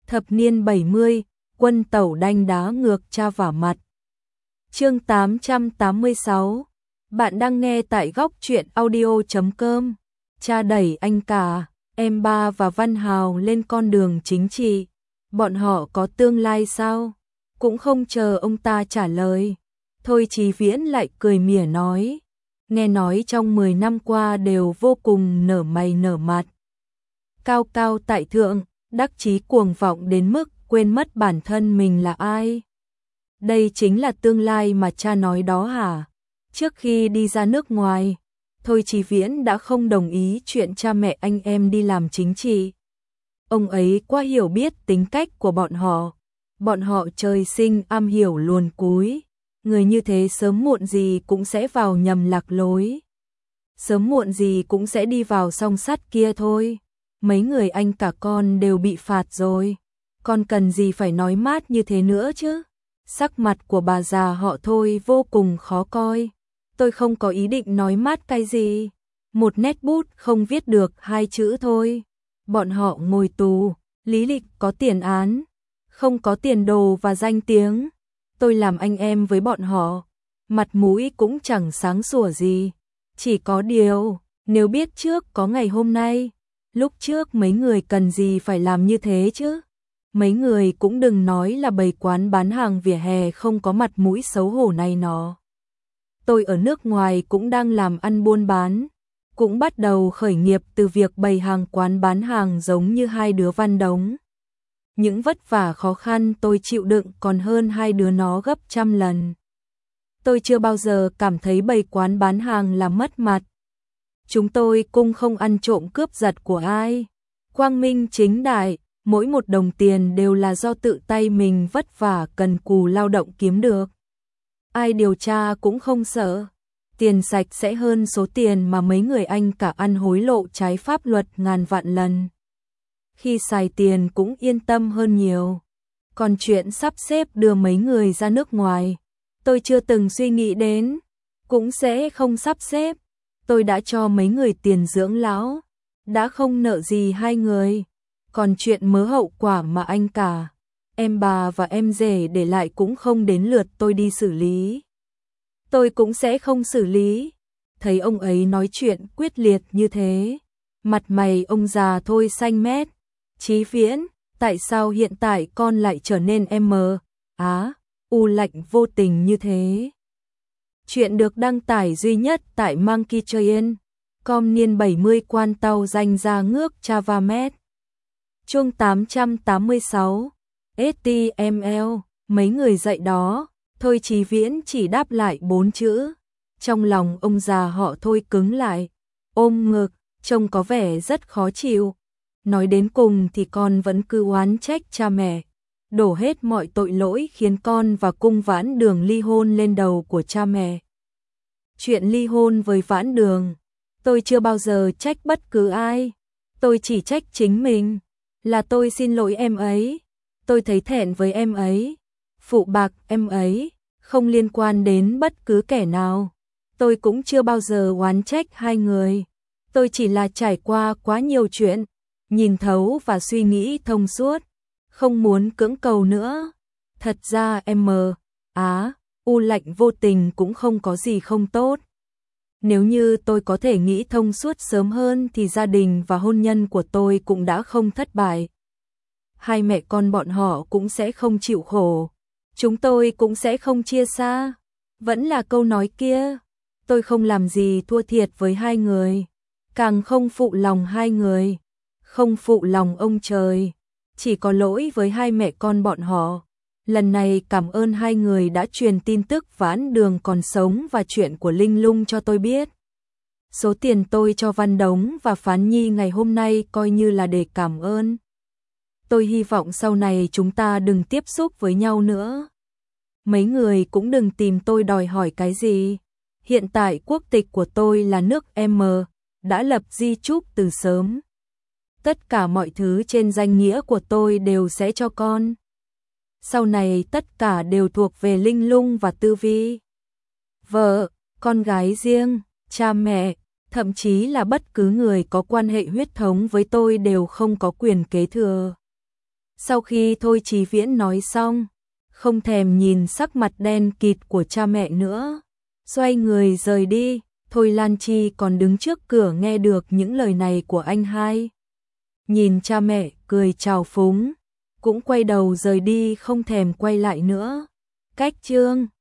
Thập niên 70, quân tẩu đanh đá ngược cha vả mặt. Chương 886. Bạn đang nghe tại góc truyện audio.com. Cha đẩy anh cả, em ba và Văn Hào lên con đường chính trị. Bọn họ có tương lai sao? Cũng không chờ ông ta trả lời. Thôi Chí Viễn lại cười mỉa nói. Nghe nói trong 10 năm qua đều vô cùng nở mày nở mặt. Cao cao tại thượng, đắc chí cuồng vọng đến mức quên mất bản thân mình là ai. Đây chính là tương lai mà cha nói đó hả? Trước khi đi ra nước ngoài, Thôi Chí Viễn đã không đồng ý chuyện cha mẹ anh em đi làm chính trị. Ông ấy quá hiểu biết tính cách của bọn họ. Bọn họ trời sinh am hiểu luồn cúi. Người như thế sớm muộn gì cũng sẽ vào nhầm lạc lối. Sớm muộn gì cũng sẽ đi vào song sắt kia thôi. Mấy người anh cả con đều bị phạt rồi. Con cần gì phải nói mát như thế nữa chứ? Sắc mặt của bà già họ Thôi vô cùng khó coi. Tôi không có ý định nói mát cái gì. Một nét bút không viết được 2 chữ thôi. Bọn họ ngồi tù, lý lịch có tiền án, không có tiền đồ và danh tiếng. Tôi làm anh em với bọn họ, mặt mũi cũng chẳng sáng sủa gì. Chỉ có điều, nếu biết trước có ngày hôm nay, lúc trước mấy người cần gì phải làm như thế chứ? Mấy người cũng đừng nói là bày quán bán hàng vỉa hè không có mặt mũi xấu hổ này nó. Tôi ở nước ngoài cũng đang làm ăn buôn bán, cũng bắt đầu khởi nghiệp từ việc bày hàng quán bán hàng giống như hai đứa Văn Đống. Những vất vả khó khăn tôi chịu đựng còn hơn hai đứa nó gấp trăm lần. Tôi chưa bao giờ cảm thấy bày quán bán hàng là mất mặt. Chúng tôi cũng không ăn trộm cướp giật của ai. Quang minh chính đại, mỗi một đồng tiền đều là do tự tay mình vất vả cần cù lao động kiếm được. Ai điều tra cũng không sợ. Tiền sạch sẽ hơn số tiền mà mấy người anh cả ăn hối lộ trái pháp luật ngàn vạn lần. Khi xài tiền cũng yên tâm hơn nhiều. Còn chuyện sắp xếp đưa mấy người ra nước ngoài, tôi chưa từng suy nghĩ đến, cũng sẽ không sắp xếp. Tôi đã cho mấy người tiền dưỡng lão, đã không nợ gì hai người. Còn chuyện mớ hậu quả mà anh cả, em bà và em rể để lại cũng không đến lượt tôi đi xử lý. Tôi cũng sẽ không xử lý. Thấy ông ấy nói chuyện quyết liệt như thế, mặt mày ông già Thôi xanh mét. Chí Viễn, tại sao hiện tại con lại trở nên lạnh vô tình như thế? Chuyện được đăng tải duy nhất tại monkeytrain.com niên 70 quan tàu danh ra ngước Chavamet. Chương 886. HTML, mấy người dạy đó, Thôi Chí Viễn chỉ đáp lại 4 chữ. Trong lòng ông già họ Thôi cứng lại, ôm ngực, trông có vẻ rất khó chịu. Nói đến cùng thì con vẫn cứ oán trách cha mẹ, đổ hết mọi tội lỗi khiến con và cung Vãn Đường ly hôn lên đầu của cha mẹ. Chuyện ly hôn với Vãn Đường, tôi chưa bao giờ trách bất cứ ai, tôi chỉ trách chính mình, là tôi xin lỗi em ấy, tôi thấy thẹn với em ấy, phụ bạc em ấy, không liên quan đến bất cứ kẻ nào. Tôi cũng chưa bao giờ oán trách hai người, tôi chỉ là trải qua quá nhiều chuyện, nhìn thấu và suy nghĩ thông suốt, không muốn cưỡng cầu nữa. Thật ra lạnh vô tình cũng không có gì không tốt. Nếu như tôi có thể nghĩ thông suốt sớm hơn thì gia đình và hôn nhân của tôi cũng đã không thất bại. Hai mẹ con bọn họ cũng sẽ không chịu khổ, chúng tôi cũng sẽ không chia xa. Vẫn là câu nói kia, tôi không làm gì thua thiệt với hai người, càng không phụ lòng hai người, không phụ lòng ông trời, chỉ có lỗi với hai mẹ con bọn họ. Lần này cảm ơn hai người đã truyền tin tức Vãn Đường còn sống và chuyện của Linh Lung cho tôi biết. Số tiền tôi cho Văn Đống và Phán Nhi ngày hôm nay coi như là để cảm ơn. Tôi hy vọng sau này chúng ta đừng tiếp xúc với nhau nữa. Mấy người cũng đừng tìm tôi đòi hỏi cái gì. Hiện tại quốc tịch của tôi là nước M, đã lập di chúc từ sớm. Tất cả mọi thứ trên danh nghĩa của tôi đều sẽ cho con. Sau này tất cả đều thuộc về Linh Lung và Tư Vi. Vợ, con gái riêng, cha mẹ, thậm chí là bất cứ người có quan hệ huyết thống với tôi đều không có quyền kế thừa. Sau khi Thôi Chí Viễn nói xong, không thèm nhìn sắc mặt đen kịt của cha mẹ nữa, xoay người rời đi. Thôi Lan Chi còn đứng trước cửa nghe được những lời này của anh hai. Nhìn cha mẹ cười chào phúng, cũng quay đầu rời đi không thèm quay lại nữa. Cách chương